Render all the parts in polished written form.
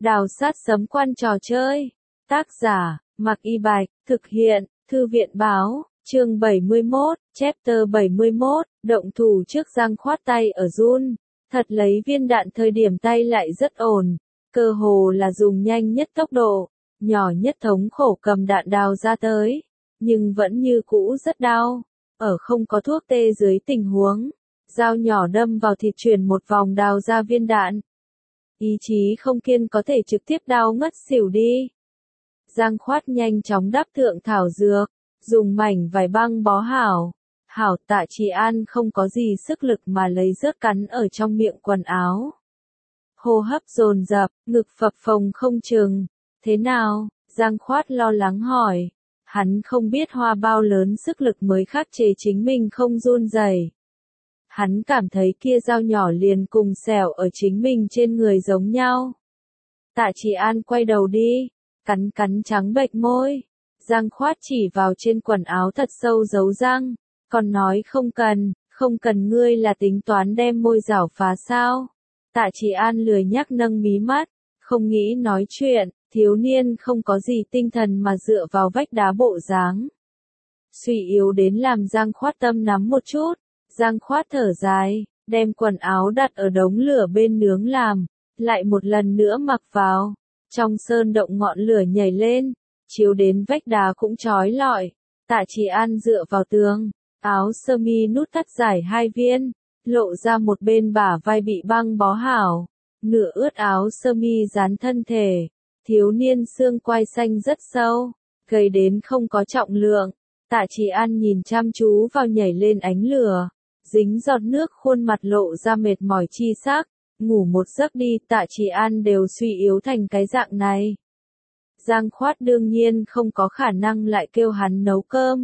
Đào sát sấm quan trò chơi. Tác giả, Mạc Y Bạch, thực hiện, Thư viện báo, chương 71, chapter 71, động thủ trước Giang khoát tay ở run. Thật lấy viên đạn thời điểm tay lại rất ổn, cơ hồ là dùng nhanh nhất tốc độ, nhỏ nhất thống khổ cầm đạn đào ra tới, nhưng vẫn như cũ rất đau. Ở không có thuốc tê dưới tình huống, dao nhỏ đâm vào thịt chuyển một vòng đào ra viên đạn. Ý chí không kiên có thể trực tiếp đau ngất xỉu đi. Giang khoát nhanh chóng đắp thượng thảo dược, dùng mảnh vải băng bó hảo. Hảo Tạ Trì An không có gì sức lực mà lấy rớt cắn ở trong miệng quần áo. Hô hấp dồn dập, ngực phập phồng không chừng. Thế nào? Giang khoát lo lắng hỏi. Hắn không biết hoa bao lớn sức lực mới khắc chế chính mình không run rẩy. Hắn cảm thấy kia dao nhỏ liền cùng xẻo ở chính mình trên người giống nhau. Tạ Trì An quay đầu đi, cắn trắng bệch môi. Giang khoát chỉ vào trên quần áo thật sâu dấu răng, còn nói không cần ngươi là tính toán đem môi rảo phá sao. Tạ Trì An lười nhắc nâng mí mắt, không nghĩ nói chuyện, thiếu niên không có gì tinh thần mà dựa vào vách đá bộ dáng. Suy yếu đến làm Giang khoát tâm nắm một chút. Giang khoát thở dài, đem quần áo đặt ở đống lửa bên nướng làm, lại một lần nữa mặc vào. Trong sơn động ngọn lửa nhảy lên, chiếu đến vách đá cũng chói lọi. Tạ Trì An dựa vào tường, áo sơ mi nút thắt dài 2 viên, lộ ra một bên bả vai bị băng bó hảo, nửa ướt áo sơ mi dán thân thể. Thiếu niên xương quai xanh rất sâu, gầy đến không có trọng lượng. Tạ Trì An nhìn chăm chú vào nhảy lên ánh lửa, dính giọt nước khuôn mặt lộ ra mệt mỏi chi sắc. Ngủ một giấc đi, Tạ Trì An đều suy yếu thành cái dạng này. Giang khoát đương nhiên không có khả năng lại kêu hắn nấu cơm.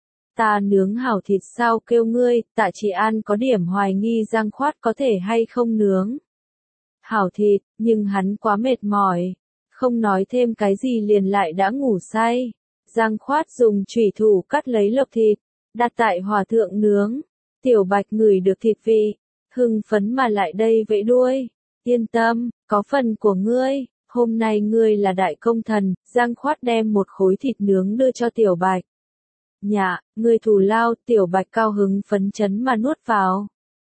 Ta nướng hảo thịt sao kêu ngươi? Tạ Trì An có điểm hoài nghi Giang khoát có thể hay không nướng hảo thịt, nhưng hắn quá mệt mỏi, không nói thêm cái gì liền lại đã ngủ say. Giang khoát dùng chủy thủ cắt lấy lộc thịt, đặt tại hỏa thượng nướng. Tiểu Bạch ngửi được thịt vị, hưng phấn mà lại đây vẫy đuôi. Yên tâm, có phần của ngươi, hôm nay ngươi là đại công thần. Giang khoát đem một khối thịt nướng đưa cho Tiểu Bạch. Dạ, ngươi thù lao. Tiểu Bạch cao hứng phấn chấn mà nuốt vào.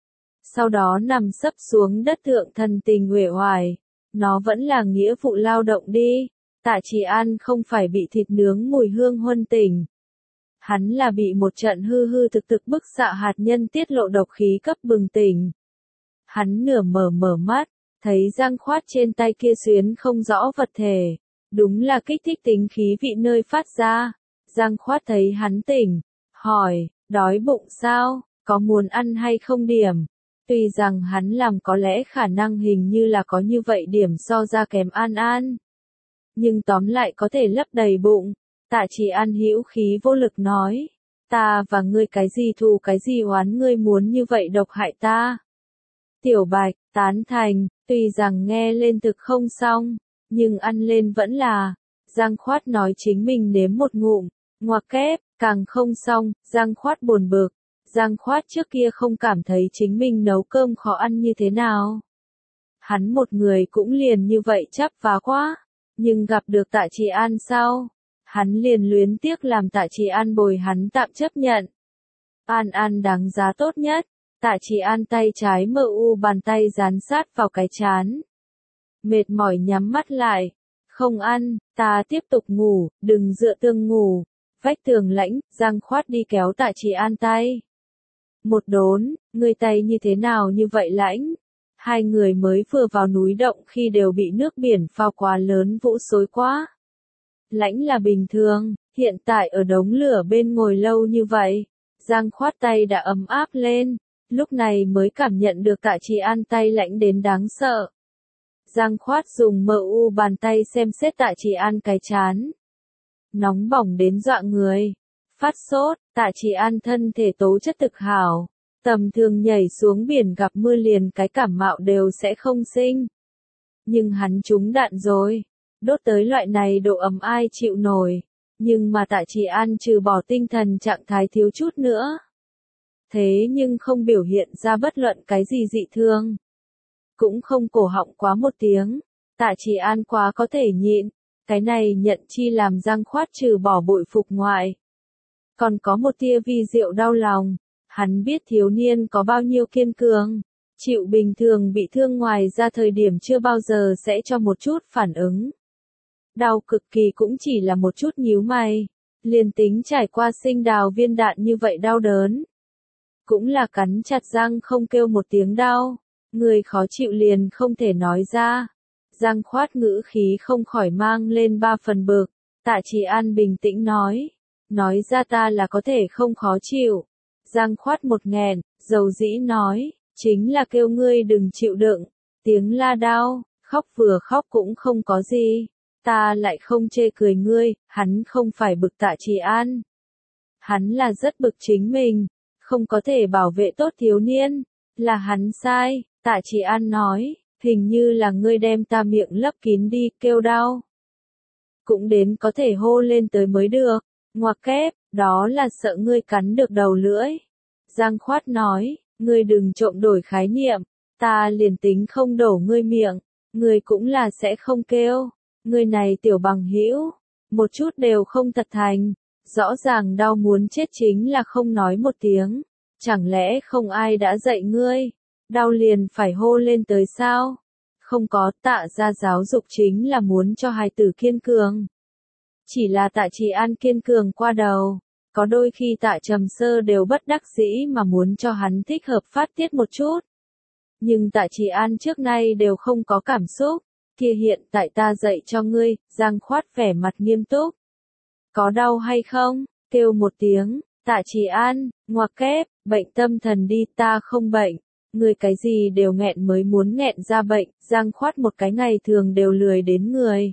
Sau đó nằm sấp xuống đất thượng thần tình uể oải. Nó vẫn là nghĩa vụ lao động đi. Tạ Trì An không phải bị thịt nướng mùi hương huân tỉnh. Hắn là bị một trận hư thực bức xạ hạt nhân tiết lộ độc khí cấp bừng tỉnh. Hắn nửa mở mắt, thấy Giang khoát trên tay kia xuyến không rõ vật thể. Đúng là kích thích tính khí vị nơi phát ra. Giang khoát thấy hắn tỉnh, hỏi, đói bụng sao, có muốn ăn hay không điểm. Tuy rằng hắn làm có lẽ khả năng hình như là có như vậy điểm so ra kém An. Nhưng tóm lại có thể lấp đầy bụng. Tạ Trì An hữu khí vô lực nói, ta và ngươi cái gì thù cái gì oán ngươi muốn như vậy độc hại ta. Tiểu Bạch, tán thành, tuy rằng nghe lên thực không xong, nhưng ăn lên vẫn là. Giang khoát nói chính mình nếm một ngụm, ngoặc kép, càng không xong. Giang khoát buồn bực. Giang khoát trước kia không cảm thấy chính mình nấu cơm khó ăn như thế nào. Hắn một người cũng liền như vậy chắp vá quá. Nhưng gặp được Tạ Trì An sau, hắn liền luyến tiếc làm Tạ Trì An bồi hắn tạm chấp nhận. An đáng giá tốt nhất. Tạ Trì An tay trái mờ u bàn tay dán sát vào cái trán. Mệt mỏi nhắm mắt lại. Không ăn, ta tiếp tục ngủ, đừng dựa tường ngủ. Vách tường lãnh, Giang khoát đi kéo Tạ Trì An tay. Một đốn, người tay như thế nào như vậy lãnh? Hai người mới vừa vào núi động khi đều bị nước biển phao quá lớn vũ xối quá. Lãnh là bình thường, hiện tại ở đống lửa bên ngồi lâu như vậy, Giang khoát tay đã ấm áp lên, lúc này mới cảm nhận được Tạ Trì An tay lãnh đến đáng sợ. Giang khoát dùng mờ u bàn tay xem xét Tạ Trì An cái chán. Nóng bỏng đến dọa người. Phát sốt, Tạ Trì An thân thể tố chất thực hảo. Tầm thường nhảy xuống biển gặp mưa liền cái cảm mạo đều sẽ không sinh. Nhưng hắn trúng đạn rồi. Đốt tới loại này độ ấm ai chịu nổi. Nhưng mà Tạ Trì An trừ bỏ tinh thần trạng thái thiếu chút nữa. Thế nhưng không biểu hiện ra bất luận cái gì dị thương. Cũng không cổ họng quá một tiếng. Tạ Trì An quá có thể nhịn, cái này nhận chi làm Giang Khoát trừ bỏ bội phục ngoại. Còn có một tia vi diệu đau lòng, hắn biết thiếu niên có bao nhiêu kiên cường, chịu bình thường bị thương ngoài ra thời điểm chưa bao giờ sẽ cho một chút phản ứng. Đau cực kỳ cũng chỉ là một chút nhíu mày, liền tính trải qua sinh đào viên đạn như vậy đau đớn. Cũng là cắn chặt răng không kêu một tiếng đau, người khó chịu liền không thể nói ra. Giang Khoát ngữ khí không khỏi mang lên 3 phần bực, Tạ Trì An bình tĩnh nói ra ta là có thể không khó chịu. Giang Khoát một nghẹn, dầu dĩ nói, chính là kêu ngươi đừng chịu đựng, tiếng la đau, khóc vừa khóc cũng không có gì, ta lại không chê cười ngươi, hắn không phải bực Tạ Trì An. Hắn là rất bực chính mình, không có thể bảo vệ tốt thiếu niên, là hắn sai, Tạ Trì An nói, hình như là ngươi đem ta miệng lấp kín đi, kêu đau. Cũng đến có thể hô lên tới mới được, ngoặc kép, đó là sợ ngươi cắn được đầu lưỡi. Giang Khoát nói, ngươi đừng trộm đổi khái niệm, ta liền tính không đổ ngươi miệng, ngươi cũng là sẽ không kêu, ngươi này tiểu bằng hữu, một chút đều không thật thành, rõ ràng đau muốn chết chính là không nói một tiếng, chẳng lẽ không ai đã dạy ngươi, đau liền phải hô lên tới sao? Không có, Tạ gia giáo dục chính là muốn cho hài tử kiên cường. Chỉ là Tạ Trì An kiên cường qua đầu, có đôi khi Tạ Trầm Sơ đều bất đắc dĩ mà muốn cho hắn thích hợp phát tiết một chút. Nhưng Tạ Trì An trước nay đều không có cảm xúc, kia hiện tại ta dạy cho ngươi, Giang Khoát vẻ mặt nghiêm túc. Có đau hay không? Kêu một tiếng, Tạ Trì An, ngoặc kép, bệnh tâm thần đi, ta không bệnh. Người cái gì đều nghẹn mới muốn nghẹn ra bệnh, Giang Khoát một cái ngày thường đều lười đến người.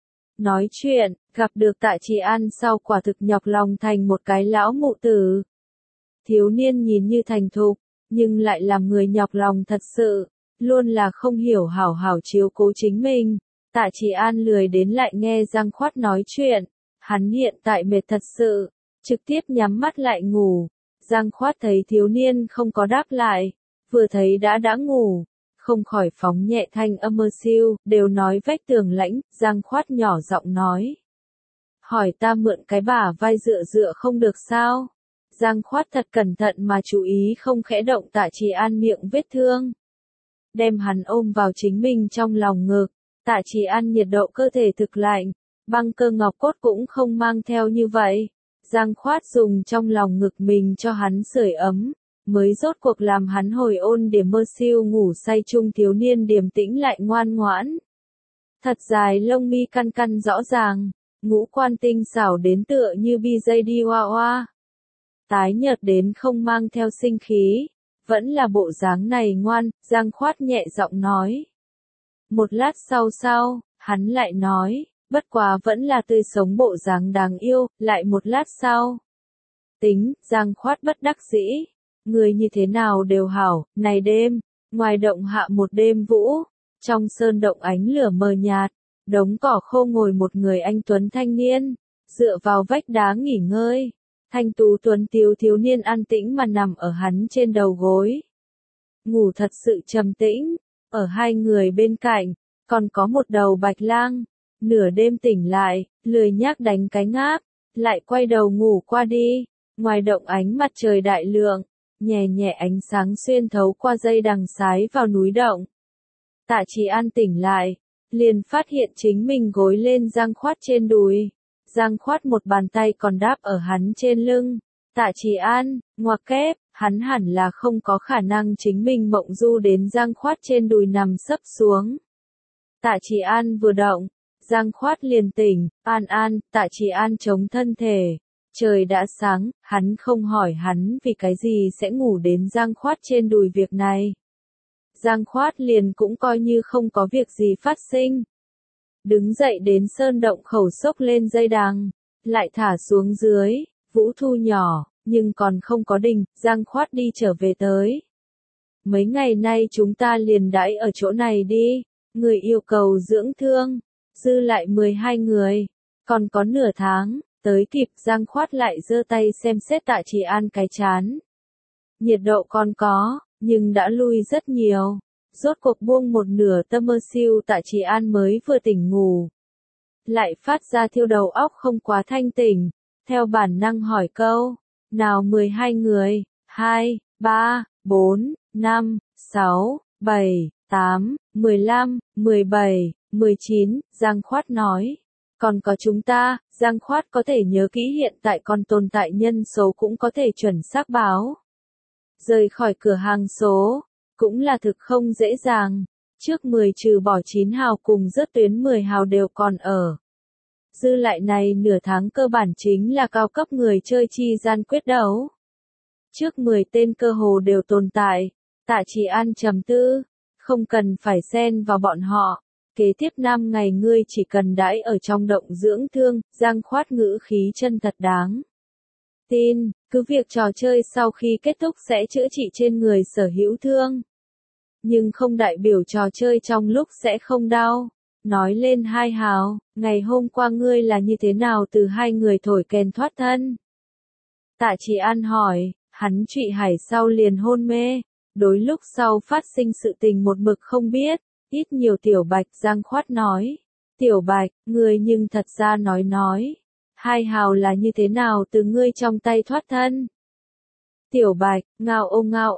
Nói chuyện, gặp được Tạ Trì An sau quả thực nhọc lòng thành một cái lão mụ tử. Thiếu niên nhìn như thành thục, nhưng lại làm người nhọc lòng thật sự, luôn là không hiểu hảo hảo chiếu cố chính mình. Tạ Trì An lười đến lại nghe Giang Khoát nói chuyện, hắn hiện tại mệt thật sự, trực tiếp nhắm mắt lại ngủ. Giang Khoát thấy thiếu niên không có đáp lại, vừa thấy đã ngủ, không khỏi phóng nhẹ thanh âm mơ siêu, đều nói vách tường lãnh, Giang Khoát nhỏ giọng nói. Hỏi ta mượn cái bả vai dựa dựa không được sao? Giang Khoát thật cẩn thận mà chú ý không khẽ động Tạ Trì An miệng vết thương. Đem hắn ôm vào chính mình trong lòng ngực, Tạ Trì An nhiệt độ cơ thể thực lạnh, băng cơ ngọc cốt cũng không mang theo như vậy. Giang Khoát dùng trong lòng ngực mình cho hắn sưởi ấm, mới rốt cuộc làm hắn hồi ôn điểm mơ siêu ngủ say chung thiếu niên điềm tĩnh lại ngoan ngoãn. Thật dài lông mi căn căn rõ ràng, ngũ quan tinh xảo đến tựa như bi dây đi hoa hoa. Tái nhợt đến không mang theo sinh khí, vẫn là bộ dáng này ngoan, Giang Khoát nhẹ giọng nói. Một lát sau, hắn lại nói, bất quá vẫn là tươi sống bộ dáng đáng yêu, lại một lát sau. Tính, Giang Khoát bất đắc dĩ. Người như thế nào đều hảo, này đêm, ngoài động hạ một đêm vũ, trong sơn động ánh lửa mờ nhạt, đống cỏ khô ngồi một người anh tuấn thanh niên, dựa vào vách đá nghỉ ngơi, thanh tú tuấn tiếu thiếu niên an tĩnh mà nằm ở hắn trên đầu gối. Ngủ thật sự trầm tĩnh, ở hai người bên cạnh, còn có một đầu bạch lang, nửa đêm tỉnh lại, lười nhác đánh cái ngáp, lại quay đầu ngủ qua đi, ngoài động ánh mặt trời đại lượng. Nhẹ nhẹ ánh sáng xuyên thấu qua dây đằng sái vào núi động. Tạ Trì An tỉnh lại, liền phát hiện chính mình gối lên Giang Khoát trên đùi. Giang Khoát một bàn tay còn đáp ở hắn trên lưng. Tạ Trì An, ngoặc kép, hắn hẳn là không có khả năng chính mình mộng du đến Giang Khoát trên đùi nằm sấp xuống. Tạ Trì An vừa động, Giang Khoát liền tỉnh, An, Tạ Trì An chống thân thể. Trời đã sáng, hắn không hỏi hắn vì cái gì sẽ ngủ đến Giang Khoát trên đùi việc này. Giang Khoát liền cũng coi như không có việc gì phát sinh. Đứng dậy đến sơn động khẩu xốc lên dây đằng, lại thả xuống dưới, vũ thu nhỏ, nhưng còn không có đình, Giang Khoát đi trở về tới. Mấy ngày nay chúng ta liền đãi ở chỗ này đi, người yêu cầu dưỡng thương, dư lại 12 người, còn có nửa tháng. Tới kịp Giang Khoát lại giơ tay xem xét Tạ Trì An cái chán. Nhiệt độ còn có, nhưng đã lui rất nhiều. Rốt cuộc buông một nửa tâm mơ siêu Tạ Chỉ An mới vừa tỉnh ngủ. Lại phát ra thiêu đầu óc không quá thanh tỉnh, theo bản năng hỏi câu, nào 12 người, 2, 3, 4, 5, 6, 7, 8, 15, 17, 19, Giang Khoát nói. Còn có chúng ta, Giang Khoát có thể nhớ kỹ hiện tại còn tồn tại nhân số cũng có thể chuẩn xác báo. Rời khỏi cửa hàng số, cũng là thực không dễ dàng, trước 10 trừ bỏ 9 hào cùng rớt tuyến 10 hào đều còn ở. Dư lại này nửa tháng cơ bản chính là cao cấp người chơi chi gian quyết đấu. Trước 10 tên cơ hồ đều tồn tại, Tạ Chỉ An trầm tư, không cần phải xen vào bọn họ. Kế tiếp 5 ngày ngươi chỉ cần đãi ở trong động dưỡng thương, Giang Khoát ngữ khí chân thật đáng tin, cứ việc trò chơi sau khi kết thúc sẽ chữa trị trên người sở hữu thương. Nhưng không đại biểu trò chơi trong lúc sẽ không đau. Nói lên 2 hào, ngày hôm qua ngươi là như thế nào từ 2 người thổi kèn thoát thân? Tạ Chỉ An hỏi, hắn trụy hải sau liền hôn mê, đối lúc sau phát sinh sự tình một mực không biết, ít nhiều Tiểu Bạch. Giang Khoát nói, Tiểu Bạch, ngươi nhưng thật ra nói, 2 hào là như thế nào từ ngươi trong tay thoát thân? Tiểu Bạch, ngao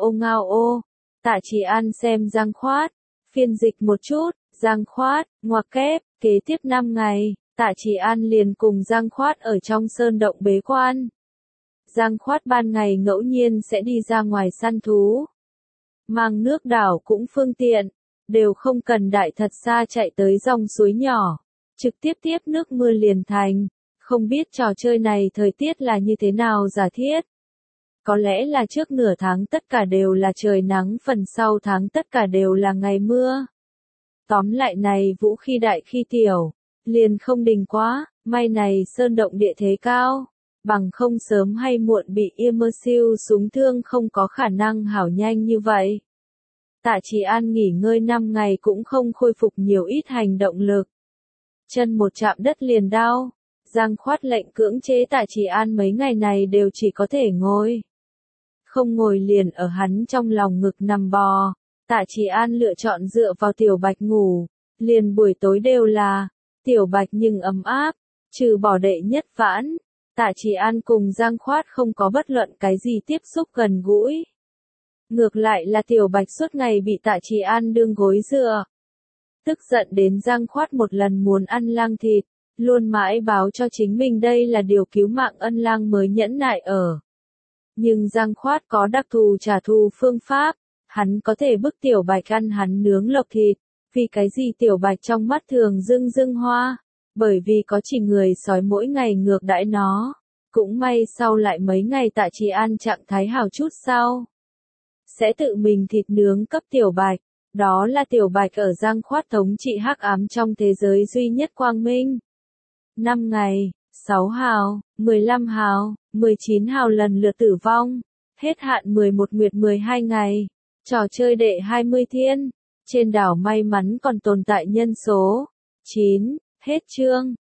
ô. Tạ Chỉ An xem Giang Khoát, phiên dịch một chút. Giang Khoát, ngoặc kép, kế tiếp 5 ngày, Tạ Chỉ An liền cùng Giang Khoát ở trong sơn động bế quan. Giang Khoát ban ngày ngẫu nhiên sẽ đi ra ngoài săn thú. Mang nước đảo cũng phương tiện, đều không cần đại thật xa chạy tới dòng suối nhỏ, trực tiếp tiếp nước mưa liền thành. Không biết trò chơi này thời tiết là như thế nào giả thiết. Có lẽ là trước nửa tháng tất cả đều là trời nắng, phần sau tháng tất cả đều là ngày mưa. Tóm lại này vũ khi đại khi tiểu, liền không đình quá, may này sơn động địa thế cao, bằng không sớm hay muộn bị immersive súng thương không có khả năng hảo nhanh như vậy. Tạ Chỉ An nghỉ ngơi 5 ngày cũng không khôi phục nhiều ít hành động lực. Chân một chạm đất liền đau, Giang Khoát lệnh cưỡng chế Tạ Chỉ An mấy ngày này đều chỉ có thể ngồi. Không ngồi liền ở hắn trong lòng ngực nằm bò. Tạ Chỉ An lựa chọn dựa vào Tiểu Bạch ngủ, liền buổi tối đều là Tiểu Bạch nhưng ấm áp, trừ bỏ đệ nhất vãn, Tạ Chỉ An cùng Giang Khoát không có bất luận cái gì tiếp xúc gần gũi. Ngược lại là Tiểu Bạch suốt ngày bị Tạ Chỉ An đương gối dựa. Tức giận đến Giang Khoát một lần muốn ăn lang thịt, luôn mãi báo cho chính mình đây là điều cứu mạng ân lang mới nhẫn nại ở. Nhưng Giang Khoát có đặc thù trả thù phương pháp. Hắn có thể bức Tiểu Bạch ăn hắn nướng lộc thịt, vì cái gì Tiểu Bạch trong mắt thường dưng hoa, bởi vì có chỉ người sói mỗi ngày ngược đãi nó. Cũng may sau lại mấy ngày Tạ Chỉ An trạng thái hào chút sau, sẽ tự mình thịt nướng cấp Tiểu Bạch, đó là Tiểu Bạch ở Giang Khoát thống trị hắc ám trong thế giới duy nhất quang minh. 5 ngày, 6 hào, 15 hào, 19 hào lần lượt tử vong, hết hạn 11 nguyệt 12 ngày. Trò chơi đệ 20 thiên, trên đảo may mắn còn tồn tại nhân số 9, hết chương.